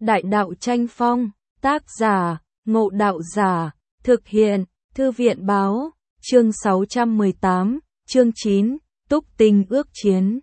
Đại đạo tranh phong, tác giả, Ngộ Đạo Giả, thực hiện, Thư viện báo, chương 618, chương 9, Túc Tinh ước chiến.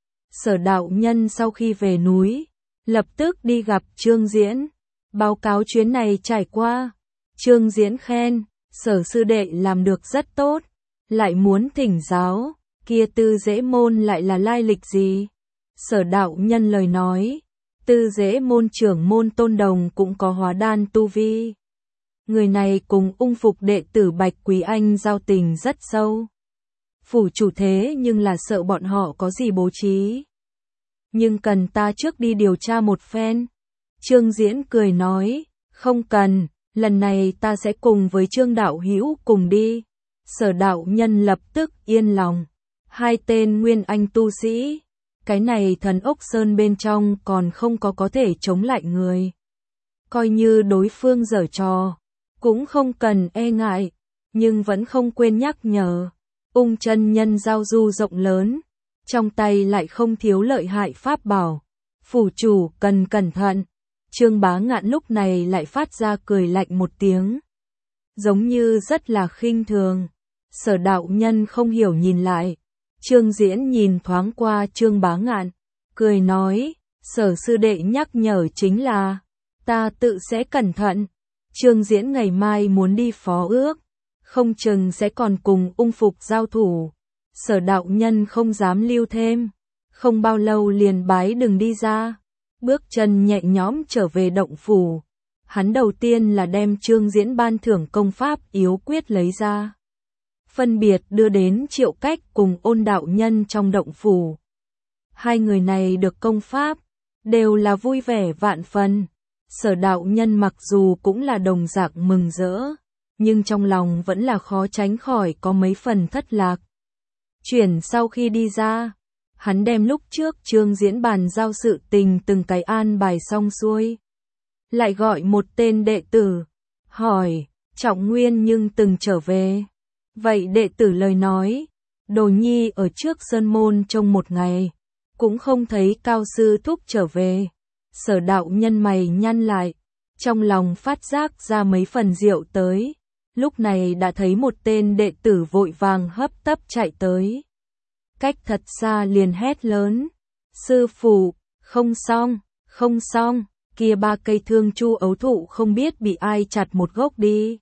Sở đạo nhân sau khi về núi, lập tức đi gặp Trương Diễn, báo cáo chuyến này trải qua. Trương Diễn khen, Sở sư đệ làm được rất tốt, lại muốn thỉnh giáo, kia Tư Dễ Môn lại là lai lịch gì? Sở đạo nhân lời nói, Tư Dễ Môn trưởng môn Tôn Đồng cũng có hóa đan tu vi. Người này cùng ung phục đệ tử Bạch Quý Anh giao tình rất sâu. Phủ chủ thế nhưng là sợ bọn họ có gì bố trí. Nhưng cần ta trước đi điều tra một phen. Trương Diễn cười nói, không cần, lần này ta sẽ cùng với Trương đạo hữu cùng đi. Sở đạo nhân lập tức yên lòng. Hai tên nguyên anh tu sĩ. Cái này Thần Ốc Sơn bên trong còn không có thể chống lại người. Coi như đối phương giở trò, cũng không cần e ngại, nhưng vẫn không quên nhắc nhở. Ung chân nhân giao du rộng lớn, trong tay lại không thiếu lợi hại pháp bảo. Phủ chủ cần cẩn thận. Trương Bá Ngạn lúc này lại phát ra cười lạnh một tiếng. Giống như rất là khinh thường. Sở đạo nhân không hiểu nhìn lại. Trương Diễn nhìn thoáng qua Trương Bá Ngạn, cười nói, Sở sư đệ nhắc nhở chính là, ta tự sẽ cẩn thận. Trương Diễn ngày mai muốn đi phó ước, không chừng sẽ còn cùng ung phục giao thủ. Sở đạo nhân không dám lưu thêm, không bao lâu liền bái đừng đi ra, bước chân nhẹ nhõm trở về động phủ. Hắn đầu tiên là đem Trương Diễn ban thưởng công pháp yếu quyết lấy ra, phân biệt đưa đến Triệu Cách cùng Ôn đạo nhân trong động phủ. Hai người này được công pháp, đều là vui vẻ vạn phần. Sở đạo nhân mặc dù cũng là đồng dạng mừng rỡ, nhưng trong lòng vẫn là khó tránh khỏi có mấy phần thất lạc. Chuyển sau khi đi ra, hắn đem lúc trước Trương Diễn bàn giao sự tình từng cái an bài xong xuôi. Lại gọi một tên đệ tử, hỏi, Trọng Nguyên nhưng từng trở về. Vậy đệ tử lời nói, Đồ Nhi ở trước sơn môn trong một ngày, cũng không thấy Cao sư thúc trở về. Sở đạo nhân mày nhăn lại, trong lòng phát giác ra mấy phần rượu tới. Lúc này đã thấy một tên đệ tử vội vàng hấp tấp chạy tới. Cách thật xa liền hét lớn, sư phụ, không xong, không xong, kia 3 cây thương chu ấu thụ không biết bị ai chặt một gốc đi.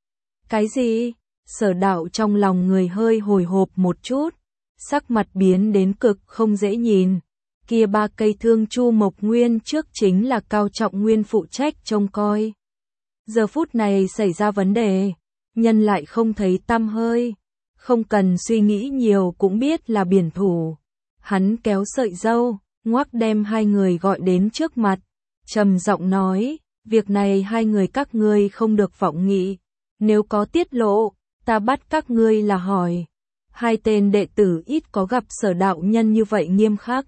Cái gì? Sở đạo trong lòng người hơi hồi hộp một chút, sắc mặt biến đến cực không dễ nhìn. Kia 3 cây thương chu mộc nguyên trước chính là Cao Trọng Nguyên phụ trách trông coi. Giờ phút này xảy ra vấn đề, nhân lại không thấy tăm hơi, không cần suy nghĩ nhiều cũng biết là biển thủ. Hắn kéo sợi râu, ngoắc đem hai người gọi đến trước mặt, trầm giọng nói, việc này hai người các ngươi không được vọng nghị, nếu có tiết lộ, ta bắt các ngươi là hỏi. Hai tên đệ tử ít có gặp sở đạo nhân như vậy nghiêm khắc,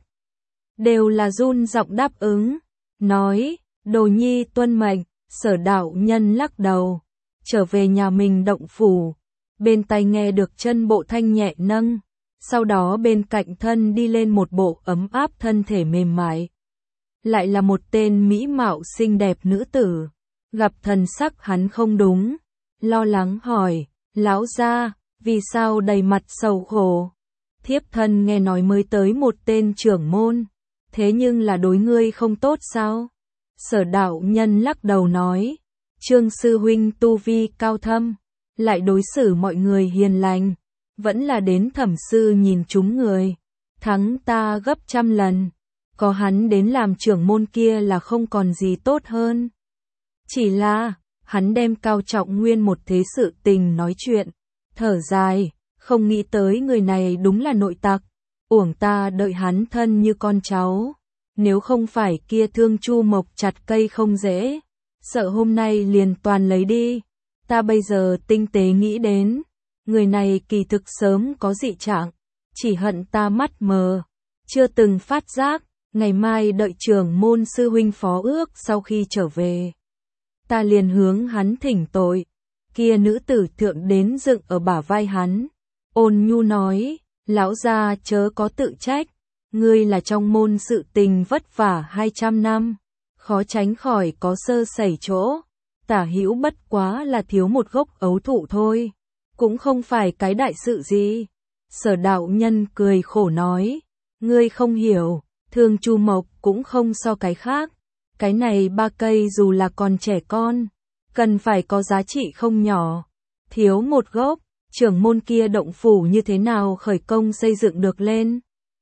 đều là run giọng đáp ứng, nói, Đồ Nhi tuân mệnh. Sở đạo nhân lắc đầu, trở về nhà mình động phủ, bên tai nghe được chân bộ thanh nhẹ nâng, sau đó bên cạnh thân đi lên một bộ ấm áp thân thể mềm mại. Lại là một tên mỹ mạo xinh đẹp nữ tử, gặp thần sắc hắn không đúng, lo lắng hỏi, lão gia, vì sao đầy mặt sầu khổ? Thiếp thân nghe nói mới tới một tên trưởng môn, thế nhưng là đối ngươi không tốt sao? Sở đạo nhân lắc đầu nói, Trương sư huynh tu vi cao thâm, lại đối xử mọi người hiền lành, vẫn là đến thẩm sư nhìn chúng người, thắng ta gấp trăm lần, có hắn đến làm trưởng môn kia là không còn gì tốt hơn. Chỉ là, hắn đem Cao Trọng Nguyên một thế sự tình nói chuyện, thở dài, không nghĩ tới người này đúng là nội tặc, uổng ta đợi hắn thân như con cháu. Nếu không phải kia thương chu mộc chặt cây không dễ, sợ hôm nay liền toàn lấy đi. Ta bây giờ tinh tế nghĩ đến, người này kỳ thực sớm có dị trạng, chỉ hận ta mắt mờ, chưa từng phát giác. Ngày mai đợi trưởng môn sư huynh phó ước sau khi trở về, ta liền hướng hắn thỉnh tội. Kia nữ tử thượng đến dựng ở bả vai hắn, ôn nhu nói, lão gia chớ có tự trách. Ngươi là trong môn sự tình vất vả 200 năm, khó tránh khỏi có sơ sẩy chỗ. Tả hữu bất quá là thiếu một gốc ấu thụ thôi, cũng không phải cái đại sự gì. Sở đạo nhân cười khổ nói, ngươi không hiểu, Thương Chu Mộc cũng không so cái khác. Cái này 3 cây dù là còn trẻ con, cần phải có giá trị không nhỏ. Thiếu một gốc, trưởng môn kia động phủ như thế nào khởi công xây dựng được lên.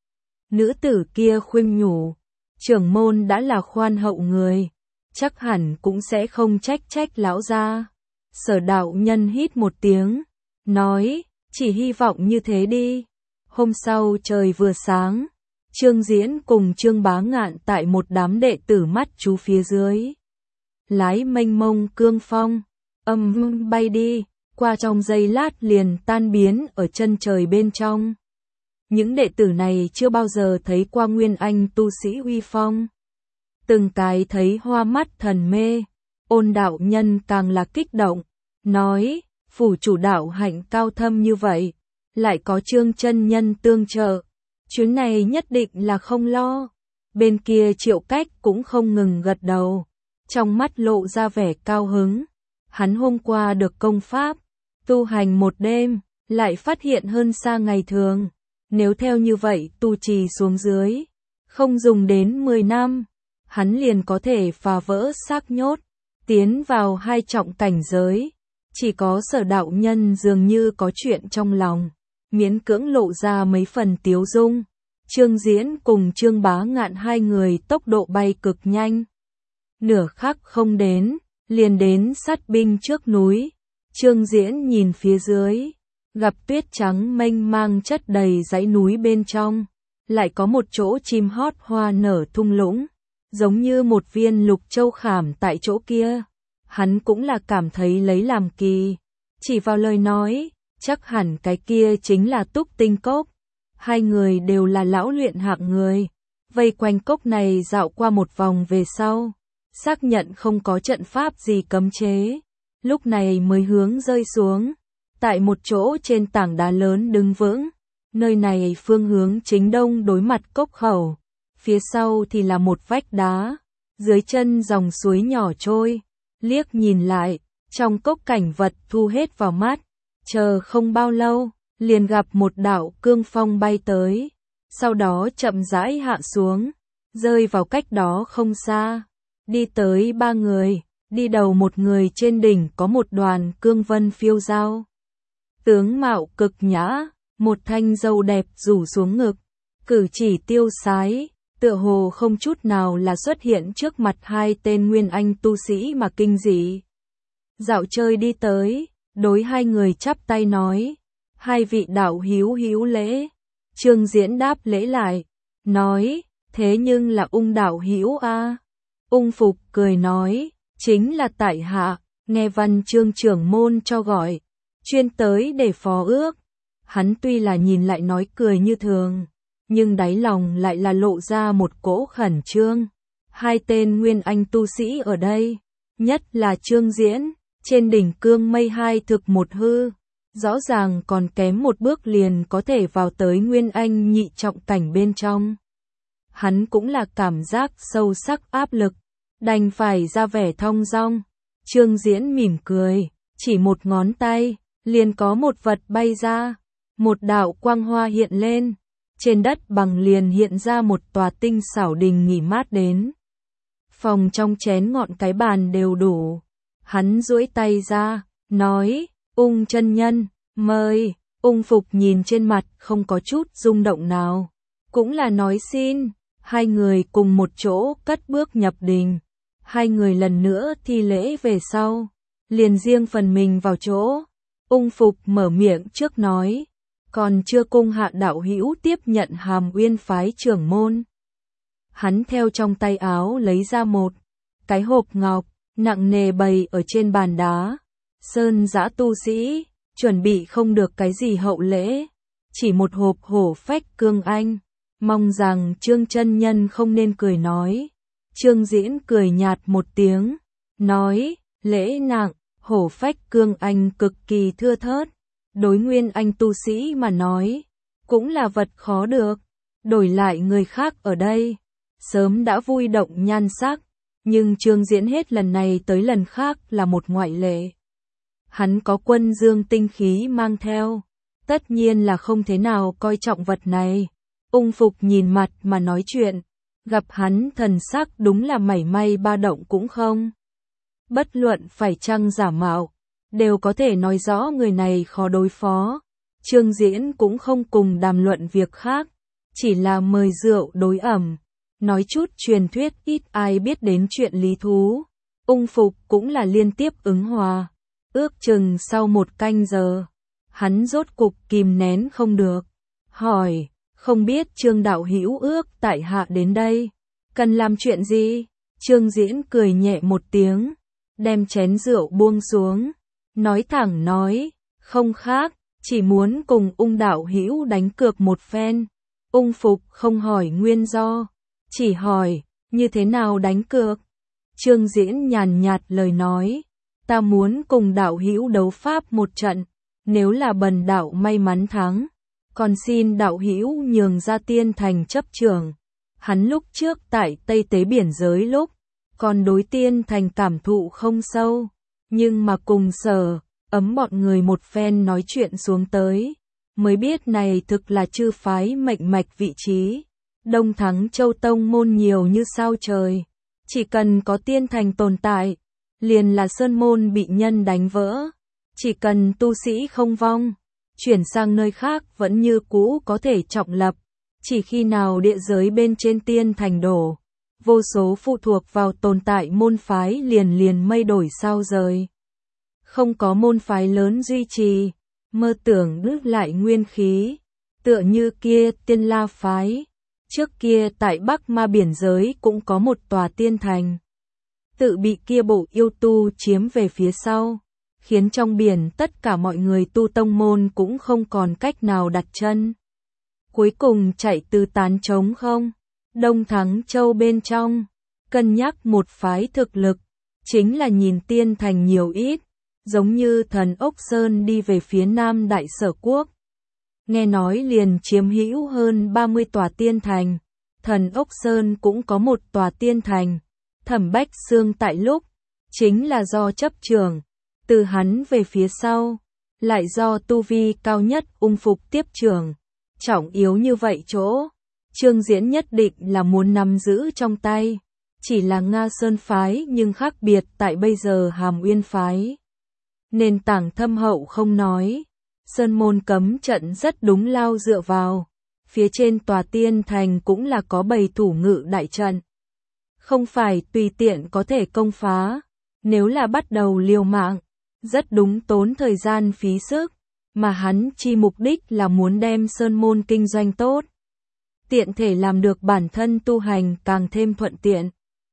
Nữ tử kia khuyên nhủ, trưởng môn đã là khoan hậu người, chắc hẳn cũng sẽ không trách lão gia. Sở đạo nhân hít một tiếng, nói, chỉ hy vọng như thế đi. Hôm sau trời vừa sáng, Trương Diễn cùng Trương Bá Ngạn tại một đám đệ tử mắt chú phía dưới. Lái mênh mông cương phong, bay đi, qua trong giây lát liền tan biến ở chân trời bên trong. Những đệ tử này chưa bao giờ thấy qua nguyên anh tu sĩ uy phong. Từng cái thấy hoa mắt thần mê, Ôn đạo nhân càng là kích động, nói, phủ chủ đạo hạnh cao thâm như vậy, lại có Trương chân nhân tương trợ, chuyến này nhất định là không lo. Bên kia Triệu Cách cũng không ngừng gật đầu, trong mắt lộ ra vẻ cao hứng. Hắn hôm qua được công pháp, tu hành một đêm, lại phát hiện hơn xa ngày thường. Nếu theo như vậy tu trì xuống dưới, không dùng đến 10 năm, hắn liền có thể phá vỡ xác nhốt, tiến vào 2 trọng cảnh giới. Chỉ có Sở đạo nhân dường như có chuyện trong lòng, miễn cưỡng lộ ra mấy phần tiếu dung. Trương Diễn cùng Trương Bá Ngạn 2 người tốc độ bay cực nhanh. Nửa khắc không đến, liền đến sát binh trước núi. Trương Diễn nhìn phía dưới, gặp tuyết trắng mênh mang chất đầy dãy núi bên trong, lại có một chỗ chim hót hoa nở thung lũng, giống như một viên lục châu khảm tại chỗ kia. Hắn cũng là cảm thấy lấy làm kỳ, chỉ vào lời nói, chắc hẳn cái kia chính là Túc Tinh Cốc. 2 người đều là lão luyện hạng người, vây quanh cốc này dạo qua một vòng về sau, xác nhận không có trận pháp gì cấm chế, lúc này mới hướng rơi xuống, tại một chỗ trên tảng đá lớn đứng vững. Nơi này phương hướng chính đông đối mặt cốc khẩu, phía sau thì là một vách đá, dưới chân dòng suối nhỏ trôi. Liếc nhìn lại, trong cốc cảnh vật thu hết vào mắt, chờ không bao lâu, liền gặp một đạo cương phong bay tới, sau đó chậm rãi hạ xuống, rơi vào cách đó không xa. Đi tới 3 người, đi đầu một người trên đỉnh có một đoàn cương vân phiêu dao. Tướng mạo cực nhã, một thanh dâu đẹp rủ xuống ngực, cử chỉ tiêu sái, tựa hồ không chút nào là xuất hiện trước mặt 2 tên nguyên anh tu sĩ mà kinh dị. Dạo chơi đi tới, đối 2 người chắp tay nói, 2 vị đạo hữu lễ. Trương Diễn đáp lễ lại, nói, thế nhưng là Ung đạo hữu a. Ung Phục cười nói, chính là tại hạ, nghe Văn Trương trưởng môn cho gọi, chuyên tới để phó ước. Hắn tuy là nhìn lại nói cười như thường, nhưng đáy lòng lại là lộ ra một cỗ khẩn trương. 2 tên nguyên anh tu sĩ ở đây, nhất là Trương Diễn, trên đỉnh cương mây 2 thực 1 hư, rõ ràng còn kém một bước liền có thể vào tới nguyên anh nhị trọng cảnh bên trong. Hắn cũng là cảm giác sâu sắc áp lực, đành phải ra vẻ thong dong. Trương Diễn mỉm cười, chỉ một ngón tay, liền có một vật bay ra, một đạo quang hoa hiện lên. Trên đất bằng liền hiện ra một tòa tinh xảo đình nghỉ mát đến. Phòng trong chén ngọn cái bàn đều đủ. Hắn duỗi tay ra, nói, Ung chân nhân, mời. Ung Phục nhìn trên mặt không có chút rung động nào, cũng là nói xin. 2 người cùng một chỗ cất bước nhập đình. 2 người lần nữa thi lễ về sau, liền riêng phần mình vào chỗ. Ung Phục mở miệng trước nói, còn chưa cung hạ đạo hữu tiếp nhận Hàm Uyên phái trưởng môn. Hắn theo trong tay áo lấy ra một cái hộp ngọc, nặng nề bày ở trên bàn đá. Sơn Dã tu sĩ, chuẩn bị không được cái gì hậu lễ, chỉ một hộp hổ phách cương anh, mong rằng Trương chân nhân không nên cười nói. Trương Diễn cười nhạt một tiếng, nói, lễ nặng, hổ phách cương anh cực kỳ thưa thớt. Đối nguyên anh tu sĩ mà nói, cũng là vật khó được, đổi lại người khác ở đây, sớm đã vui động nhan sắc, Nhưng Trương Diễn hết lần này tới lần khác là một ngoại lệ. Hắn có quân dương tinh khí mang theo, tất nhiên là không thế nào coi trọng vật này. Ung Phục nhìn mặt mà nói chuyện, gặp hắn thần sắc đúng là mảy may ba động cũng không. Bất luận phải chăng giả mạo, đều có thể nói rõ người này khó đối phó. Trương Diễn cũng không cùng đàm luận việc khác, chỉ là mời rượu đối ẩm, nói chút truyền thuyết ít ai biết đến chuyện lý thú. Ung Phục cũng là liên tiếp ứng hòa. Ước chừng sau 1 canh giờ, hắn rốt cục kìm nén không được, hỏi, không biết Trương đạo hữu ước tại hạ đến đây, cần làm chuyện gì? Trương Diễn cười nhẹ một tiếng, đem chén rượu buông xuống, nói thẳng nói, không khác, chỉ muốn cùng Ung đạo hữu đánh cược một phen. Ung Phục không hỏi nguyên do, chỉ hỏi, như thế nào đánh cược? Trương Diễn nhàn nhạt lời nói, ta muốn cùng đạo hữu đấu pháp một trận, nếu là bần đạo may mắn thắng, còn xin đạo hữu nhường ra Tiên Thành chấp trưởng. Hắn lúc trước tại Tây Tế Biển Giới lúc, còn đối Tiên Thành cảm thụ không sâu, nhưng mà cùng Sở Ấm bọn người một phen nói chuyện xuống tới, mới biết này thực là chư phái mệnh mạch vị trí. Đông Thắng Châu tông môn nhiều như sao trời, chỉ cần có Tiên Thành tồn tại, liền là sơn môn bị nhân đánh vỡ, chỉ cần tu sĩ không vong, chuyển sang nơi khác vẫn như cũ có thể trọng lập, chỉ khi nào địa giới bên trên Tiên Thành đổ, vô số phụ thuộc vào tồn tại môn phái liền mây đổi sao rời. Không có môn phái lớn duy trì, mơ tưởng đứt lại nguyên khí, tựa như kia Tiên La phái, trước kia tại Bắc Ma Biển Giới cũng có một tòa tiên thành, tự bị kia bộ yêu tu chiếm về phía sau, khiến trong biển tất cả mọi người tu tông môn cũng không còn cách nào đặt chân. Cuối cùng chạy từ tán trống không, Đông Thắng Châu bên trong, cân nhắc một phái thực lực, chính là nhìn Tiên Thành nhiều ít, giống như Thần Ốc Sơn đi về phía Nam Đại Sở Quốc. Nghe nói liền chiếm hữu hơn 30 tòa tiên thành, Thần Ốc Sơn cũng có một tòa tiên thành, Thẩm Bách Xương tại lúc, chính là do chấp trưởng, từ hắn về phía sau, lại do tu vi cao nhất Ung Phục tiếp trưởng, trọng yếu như vậy chỗ, Trương Diễn nhất định là muốn nắm giữ trong tay, chỉ là Nga Sơn phái nhưng khác biệt tại bây giờ Hàm Uyên phái. Nền tảng thâm hậu không nói, Sơn môn cấm trận rất đúng lao dựa vào, phía trên tòa tiên thành cũng là có bày thủ ngự đại trận. Không phải tùy tiện có thể công phá, nếu là bắt đầu liều mạng, rất đúng tốn thời gian phí sức, mà hắn chi mục đích là muốn đem sơn môn kinh doanh tốt. Tiện thể làm được bản thân tu hành càng thêm thuận tiện.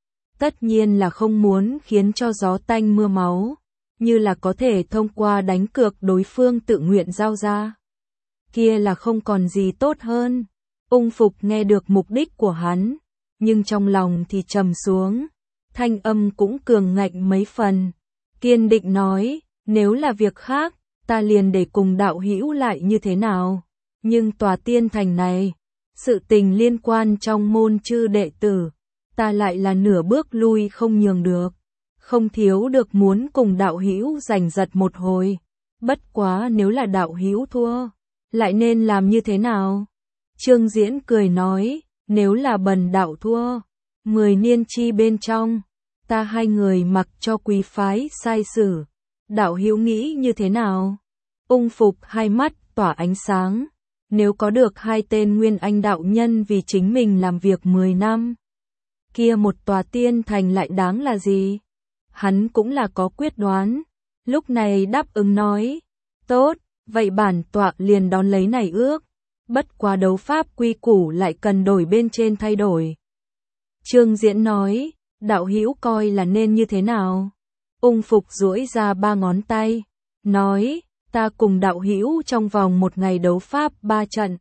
Tất nhiên là không muốn khiến cho gió tanh mưa máu, như là có thể thông qua đánh cược đối phương tự nguyện giao ra. Kia là không còn gì tốt hơn. Ung Phục nghe được mục đích của hắn, nhưng trong lòng thì trầm xuống, thanh âm cũng cường ngạnh mấy phần, kiên định nói, nếu là việc khác, ta liền để cùng đạo hữu lại như thế nào, nhưng tòa tiên thành này, sự tình liên quan trong môn chư đệ tử, ta lại là nửa bước lui không nhường được, không thiếu được muốn cùng đạo hữu giành giật một hồi, bất quá nếu là đạo hữu thua, lại nên làm như thế nào? Trương Diễn cười nói, nếu là bần đạo thua, 10 niên chi bên trong, ta hai người mặc cho quý phái sai xử, đạo hữu nghĩ như thế nào? Ung Phục hai mắt tỏa ánh sáng, nếu có được hai tên nguyên anh đạo nhân vì chính mình làm việc 10 năm, kia một tòa tiên thành lại đáng là gì? Hắn cũng là có quyết đoán, lúc này đáp ứng nói, tốt, vậy bản tọa liền đón lấy này ước, bất quá đấu pháp quy củ lại cần đổi bên trên thay đổi. Trương Diễn nói, đạo hữu coi là nên như thế nào? Ung Phục duỗi ra 3 ngón tay, nói, ta cùng đạo hữu trong vòng 1 ngày đấu pháp 3 trận.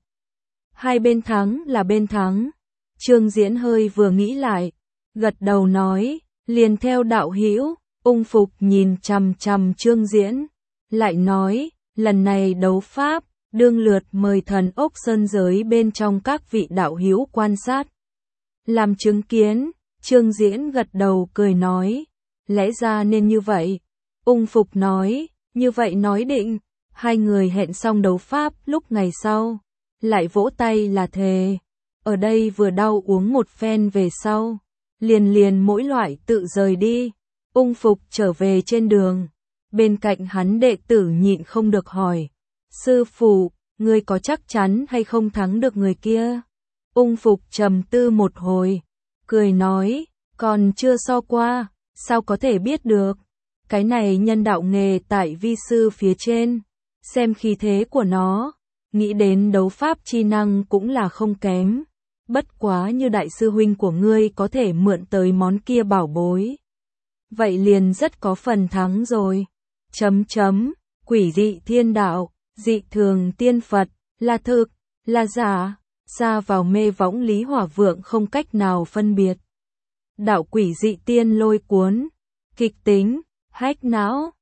2 bên thắng là bên thắng. Trương Diễn hơi vừa nghĩ lại, gật đầu nói, liền theo đạo hữu. Ung Phục nhìn chằm chằm Trương Diễn, lại nói, lần này đấu pháp, đương lượt mời Thần Ốc Sơn giới bên trong các vị đạo hữu quan sát, làm chứng kiến, Trương Diễn gật đầu cười nói, lẽ ra nên như vậy. Ung Phục nói, như vậy nói định. Hai người hẹn xong đấu pháp lúc ngày sau, lại vỗ tay là thề. Ở đây vừa đau uống một phen về sau, liền mỗi loại tự rời đi. Ung Phục trở về trên đường, bên cạnh hắn đệ tử nhịn không được hỏi, sư phụ, ngươi có chắc chắn hay không thắng được người kia? Ung Phục trầm tư một hồi, cười nói, còn chưa so qua, sao có thể biết được? Cái này nhân đạo nghề tại vi sư phía trên, xem khí thế của nó, nghĩ đến đấu pháp chi năng cũng là không kém. Bất quá như đại sư huynh của ngươi có thể mượn tới món kia bảo bối, vậy liền rất có phần thắng rồi. Quỷ dị thiên đạo, dị thường tiên Phật, là thực, là giả, ra vào mê võng Lý Hỏa Vượng không cách nào phân biệt. Đạo quỷ dị tiên lôi cuốn, kịch tính, hách não,